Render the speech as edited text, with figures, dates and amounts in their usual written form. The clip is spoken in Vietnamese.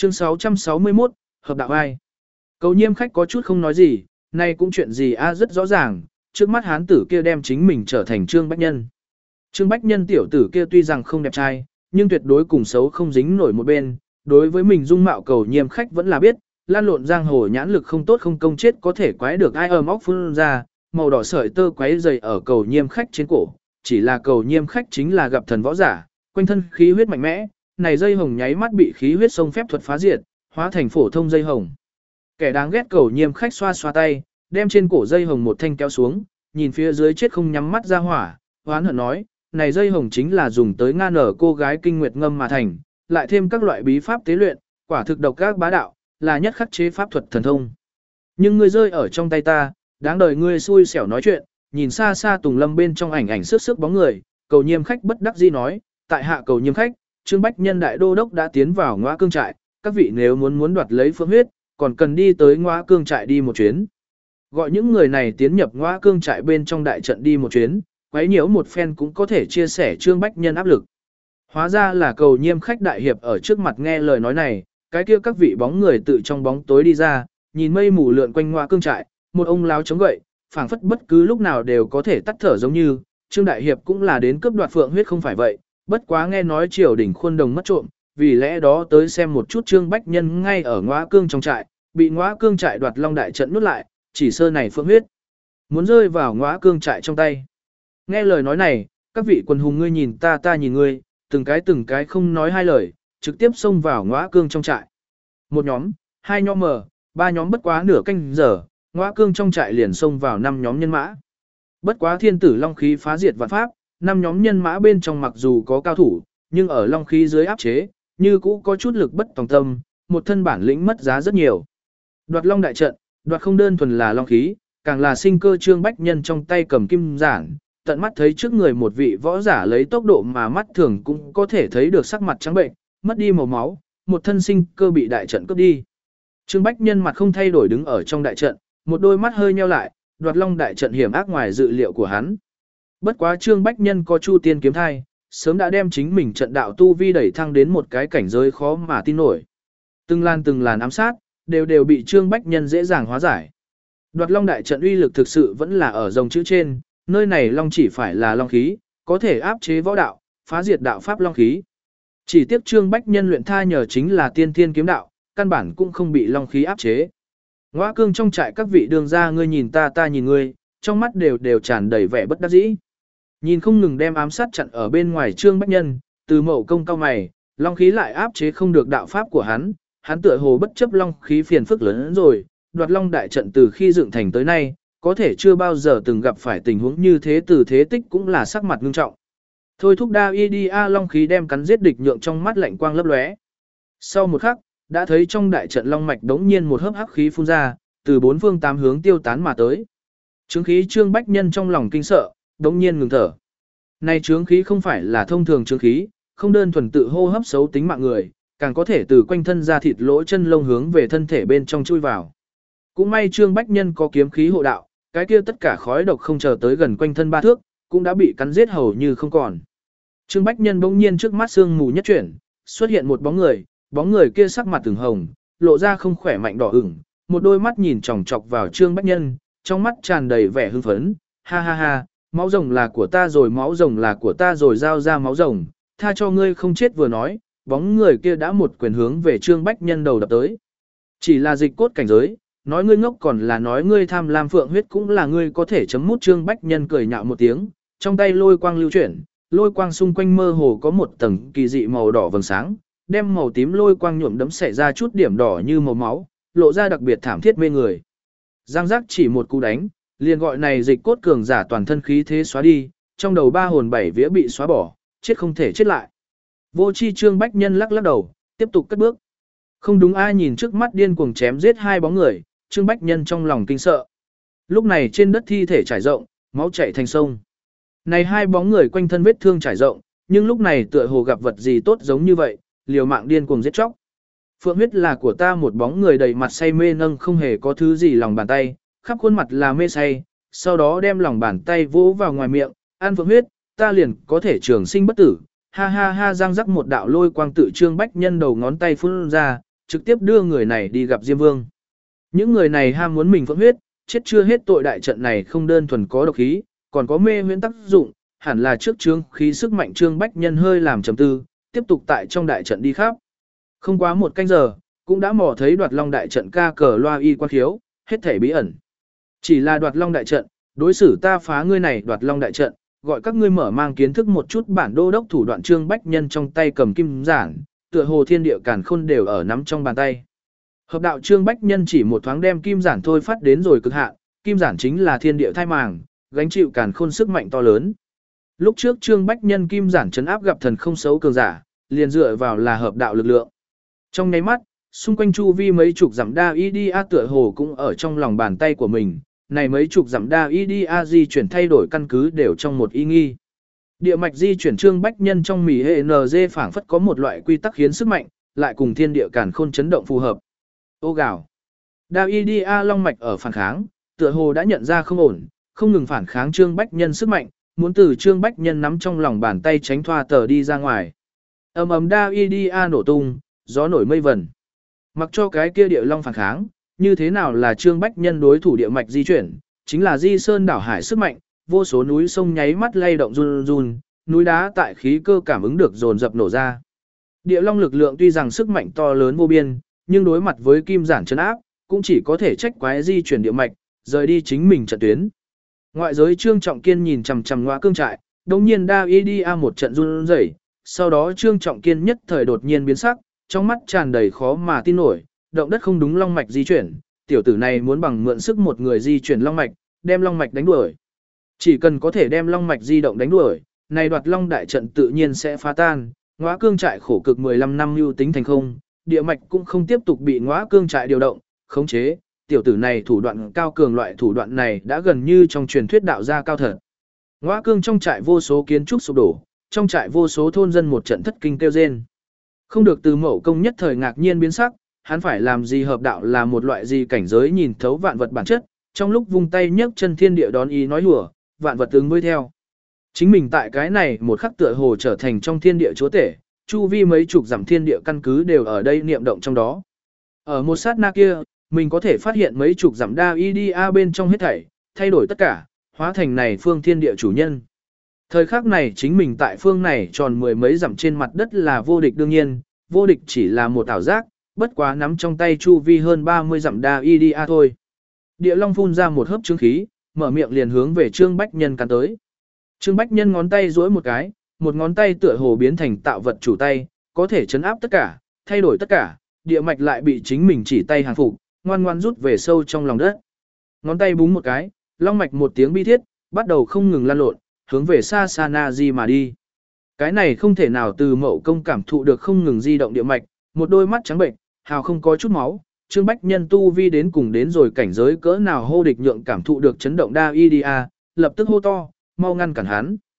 Chương 661, hợp đạo ai? Cầu Nhiêm khách có chút không nói gì, nay cũng chuyện gì rất rõ ràng, trước mắt hán tử kia đem chính mình trở thành Trương Bách Nhân. Trương Bách Nhân tiểu tử kia tuy rằng không đẹp trai, nhưng tuyệt đối cùng xấu không dính nổi một bên, đối với mình dung mạo Cầu Nhiêm khách vẫn là biết, lan lộn giang hồ nhãn lực không tốt không công chết có thể quái được ai ôm óc phun ra, màu đỏ sợi tơ quái dày ở Cầu Nhiêm khách trên cổ, chỉ là Cầu Nhiêm khách chính là gặp thần võ giả, quanh thân khí huyết mạnh mẽ, này dây hồng nháy mắt bị khí huyết sông phép thuật phá diệt, hóa thành phổ thông dây hồng. Kẻ đáng ghét Cầu Nhiêm khách xoa xoa tay, đem trên cổ dây hồng một thanh kéo xuống, nhìn phía dưới chết không nhắm mắt ra hỏa, hoán hận nói, này dây hồng chính là dùng tới nga nở cô gái kinh nguyệt ngâm mà thành, lại thêm các loại bí pháp tế luyện, quả thực độc các bá đạo, là nhất khắc chế pháp thuật thần thông. Nhưng ngươi rơi ở trong tay ta, đáng đời ngươi xui xẻo nói chuyện, nhìn xa xa Tùng Lâm bên trong ảnh sức bóng người, Cầu Nhiêm khách bất đắc dĩ nói, tại hạ Cầu Nhiêm khách, Trương Bách Nhân đại đô đốc đã tiến vào Ngõa Cương trại, các vị nếu muốn đoạt lấy Phượng huyết, còn cần đi tới Ngõa Cương trại đi một chuyến. Gọi những người này tiến nhập Ngõa Cương trại bên trong đại trận đi một chuyến, quấy nhiễu một phen cũng có thể chia sẻ Trương Bách Nhân áp lực. Hóa ra là Cầu Nhiêm khách đại hiệp ở trước mặt nghe lời nói này, cái kia các vị bóng người tự trong bóng tối đi ra, nhìn mây mù lượn quanh Ngõa Cương trại, một ông láo chống gậy, phảng phất bất cứ lúc nào đều có thể tắt thở giống như, Trương đại hiệp cũng là đến cướp đoạt Phượng huyết không phải vậy, bất quá nghe nói triều đình khuôn đồng mất trộm, vì lẽ đó tới xem một chút Trương Bách Nhân ngay ở Ngõa Cương trong trại, bị Ngõa Cương trại đoạt long đại trận nuốt lại, chỉ sơ này Phượng huyết muốn rơi vào Ngõa Cương trại trong tay. Nghe lời nói này, các vị quần hùng ngươi nhìn ta ta nhìn ngươi, từng cái không nói hai lời, trực tiếp xông vào Ngõa Cương trong trại. Một nhóm, hai nhóm mờ, ba nhóm bất quá nửa canh giờ, Ngõa Cương trong trại liền xông vào 5 nhóm nhân mã. Bất quá thiên tử long khí phá diệt vạn pháp, 5 nhóm nhân mã bên trong mặc dù có cao thủ, nhưng ở long khí dưới áp chế, như cũ có chút lực bất tòng tâm, một thân bản lĩnh mất giá rất nhiều. Đoạt long đại trận, đoạt không đơn thuần là long khí, càng là sinh cơ. Trương Bách Nhân trong tay cầm kim giản, tận mắt thấy trước người một vị võ giả lấy tốc độ mà mắt thường cũng có thể thấy được sắc mặt trắng bệnh, mất đi màu máu, một thân sinh cơ bị đại trận cướp đi. Trương Bách Nhân mặt không thay đổi đứng ở trong đại trận, một đôi mắt hơi nheo lại, đoạt long đại trận hiểm ác ngoài dự liệu của hắn. Bất quá Trương Bách Nhân có Chu Tiên kiếm thai, sớm đã đem chính mình trận đạo tu vi đẩy thăng đến một cái cảnh giới khó mà tin nổi. Từng làn ám sát, đều bị Trương Bách Nhân dễ dàng hóa giải. Đoạt long đại trận uy lực thực sự vẫn là ở dòng chữ trên, nơi này long chỉ phải là long khí, có thể áp chế võ đạo, phá diệt đạo pháp long khí. Chỉ tiếc Trương Bách Nhân luyện tha nhờ chính là tiên thiên kiếm đạo, căn bản cũng không bị long khí áp chế. Ngõa Cương trong trại các vị đường ra ngươi nhìn ta ta nhìn ngươi, trong mắt đều tràn đầy vẻ bất đắc dĩ. Nhìn không ngừng đem ám sát chặn ở bên ngoài Trương Bách Nhân, từ mậu công cao mày, long khí lại áp chế không được đạo pháp của hắn tựa hồ bất chấp long khí phiền phức lớn hơn rồi, đoạt long đại trận từ khi dựng thành tới nay, có thể chưa bao giờ từng gặp phải tình huống như thế, từ thế tích cũng là sắc mặt ngưng trọng. Thôi thúc đa y đi long khí đem cắn giết địch nhượng trong mắt lạnh quang lấp lóe. Sau một khắc, đã thấy trong đại trận long mạch đống nhiên một hớp hắc khí phun ra, từ bốn phương tám hướng tiêu tán mà tới. Trướng khí Trương Bách Nhân trong lòng kinh sợ, đống nhiên ngừng thở. Này trướng khí không phải là thông thường trướng khí, không đơn thuần tự hô hấp xấu tính mạng người, càng có thể từ quanh thân ra thịt lỗ chân lông hướng về thân thể bên trong chui vào. Cũng may Trương Bách Nhân có kiếm khí hộ đạo, cái kia tất cả khói độc không chờ tới gần quanh thân 3 thước, cũng đã bị cắn giết hầu như không còn. Trương Bách Nhân bỗng nhiên trước mắt sương mù nhất chuyển, xuất hiện một bóng người kia sắc mặt từng hồng, lộ ra không khỏe mạnh đỏ ửng, một đôi mắt nhìn chòng chọc vào Trương Bách Nhân, trong mắt tràn đầy vẻ hưng phấn, ha ha ha, máu rồng là của ta rồi, máu rồng là của ta rồi, giao ra máu rồng, tha cho ngươi không chết. Vừa nói, bóng người kia đã một quyền hướng về Trương Bách Nhân đầu đập tới. Chỉ là dịch cốt cảnh giới, nói ngươi ngốc còn là nói ngươi tham lam phượng huyết cũng là ngươi có thể chấm mút. Trương Bách Nhân cười nhạo một tiếng, trong tay lôi quang lưu chuyển, lôi quang xung quanh mơ hồ có một tầng kỳ dị màu đỏ vầng sáng, đem màu tím lôi quang nhuộm đấm xẻ ra chút điểm đỏ như màu máu, lộ ra đặc biệt thảm thiết mê người. Giang giác chỉ một cú đánh, liền gọi này dịch cốt cường giả toàn thân khí thế xóa đi, trong đầu 3 hồn 7 vía bị xóa bỏ, chết không thể chết lại. Vô chi Trương Bách Nhân lắc lắc đầu, tiếp tục cất bước. Không đúng, ai nhìn trước mắt điên cuồng chém giết 2 bóng người, Trương Bách Nhân trong lòng kinh sợ. Lúc này trên đất thi thể trải rộng, máu chảy thành sông. Này 2 bóng người quanh thân vết thương trải rộng, nhưng lúc này tựa hồ gặp vật gì tốt giống như vậy, liều mạng điên cuồng giết chóc. Phượng huyết là của ta, một bóng người đầy mặt say mê nâng không hề có thứ gì lòng bàn tay, khắp khuôn mặt là mê say, sau đó đem lòng bàn tay vỗ vào ngoài miệng, ăn phượng huyết, ta liền có thể trường sinh bất tử. Ha ha ha, giang rắc một đạo lôi quang tự Trương Bách Nhân đầu ngón tay phun ra, trực tiếp đưa người này đi gặp Diêm Vương. Những người này ham muốn mình phượng huyết, chết chưa hết tội đại trận này không đơn thuần có độc khí, còn có mê huyễn tác dụng, hẳn là trước trương khí sức mạnh Trương Bách Nhân hơi làm trầm tư, tiếp tục tại trong đại trận đi khắp. Không quá một canh giờ, cũng đã mò thấy Đoạt Long đại trận ca cờ loa y quan khiếu, hết thể bí ẩn. Chỉ là Đoạt Long đại trận, đối xử ta phá ngươi này Đoạt Long đại trận, gọi các ngươi mở mang kiến thức một chút bản đô đốc thủ đoạn Trương Bách Nhân trong tay cầm kim giản, tựa hồ thiên địa càn khôn đều ở nắm trong bàn tay. Hợp đạo Trương Bách Nhân chỉ một thoáng đem kim giản thôi phát đến rồi cực hạn, kim giản chính là thiên địa thai màng, gánh chịu càn khôn sức mạnh to lớn. Lúc trước Trương Bách Nhân kim giản trấn áp gặp thần không xấu cường giả, liền dựa vào là hợp đạo lực lượng. Trong nháy mắt, xung quanh chu vi mấy chục dặm đa Idia tựa hồ cũng ở trong lòng bàn tay của mình, này mấy chục dặm đa Idia di chuyển thay đổi căn cứ đều trong một ý nghi. Địa mạch di chuyển Trương Bách Nhân trong mỉ hệ NG phảng phất có một loại quy tắc khiến sức mạnh, lại cùng thiên địa càn khôn chấn động phù hợp. Ô gào. Đa Idia long mạch ở phản kháng, tựa hồ đã nhận ra không ổn, không ngừng phản kháng Trương Bách Nhân sức mạnh, muốn từ Trương Bách Nhân nắm trong lòng bàn tay tránh thoa tờ đi ra ngoài. Ầm ầm đa Idia nổ tung, gió nổi mây vần. Mặc cho cái kia địa long phản kháng, như thế nào là Trương Bách Nhân đối thủ địa mạch di chuyển, chính là di sơn đảo hải sức mạnh, vô số núi sông nháy mắt lay động run run, núi đá tại khí cơ cảm ứng được dồn dập nổ ra. Địa long lực lượng tuy rằng sức mạnh to lớn vô biên, nhưng đối mặt với kim giản trấn áp, cũng chỉ có thể trách quái di chuyển địa mạch, rời đi chính mình trận tuyến. Ngoại giới Trương Trọng Kiên nhìn chằm chằm Ngõa Cương trại, đồng nhiên đa Idia một trận run rẩy, sau đó Trương Trọng Kiên nhất thời đột nhiên biến sắc, trong mắt tràn đầy khó mà tin nổi, động đất không đúng long mạch di chuyển, tiểu tử này muốn bằng mượn sức một người di chuyển long mạch, đem long mạch đánh đuổi. Chỉ cần có thể đem long mạch di động đánh đuổi, này Đoạt Long đại trận tự nhiên sẽ phá tan, Ngõa Cương trại khổ cực 15 năm mưu tính thành không, địa mạch cũng không tiếp tục bị Ngõa Cương trại điều động, khống chế, tiểu tử này thủ đoạn cao cường, loại thủ đoạn này đã gần như trong truyền thuyết đạo gia cao thật. Ngõa Cương trong trại vô số kiến trúc sụp đổ, trong trại vô số thôn dân một trận thất kinh kêu rên. Không được Từ Mậu Công nhất thời ngạc nhiên biến sắc, hắn phải làm gì hợp đạo là một loại gì cảnh giới nhìn thấu vạn vật bản chất, trong lúc vung tay nhấc chân thiên địa đón ý nói hùa, vạn vật ứng với theo. Chính mình tại cái này một khắc tựa hồ trở thành trong thiên địa chúa tể, chu vi mấy chục dặm thiên địa căn cứ đều ở đây niệm động trong đó. Ở một sát na kia, mình có thể phát hiện mấy chục dặm đa Idia bên trong hết thảy, thay đổi tất cả, hóa thành này phương thiên địa chủ nhân. Thời khắc này chính mình tại phương này tròn mười mấy dặm trên mặt đất là vô địch đương nhiên, vô địch chỉ là một ảo giác, bất quá nắm trong tay chu vi hơn 30 dặm đa Idia thôi. Địa Long phun ra một hớp trướng khí, mở miệng liền hướng về Trương Bách Nhân cắn tới. Trương Bách Nhân ngón tay duỗi một cái, một ngón tay tựa hồ biến thành tạo vật chủ tay, có thể chấn áp tất cả, thay đổi tất cả, địa mạch lại bị chính mình chỉ tay hàng phục, ngoan ngoan rút về sâu trong lòng đất. Ngón tay búng một cái, long mạch một tiếng bi thiết, bắt đầu không ngừng lăn lộn, hướng về xa xa na di mà đi. Cái này không thể nào Từ Mậu Công cảm thụ được không ngừng di động địa mạch, một đôi mắt trắng bệnh, hào không có chút máu, Trương Bách Nhân tu vi đến cùng đến rồi cảnh giới cỡ nào hô địch nhượng cảm thụ được chấn động đa Idia, lập tức hô to, mau ngăn cản hắn.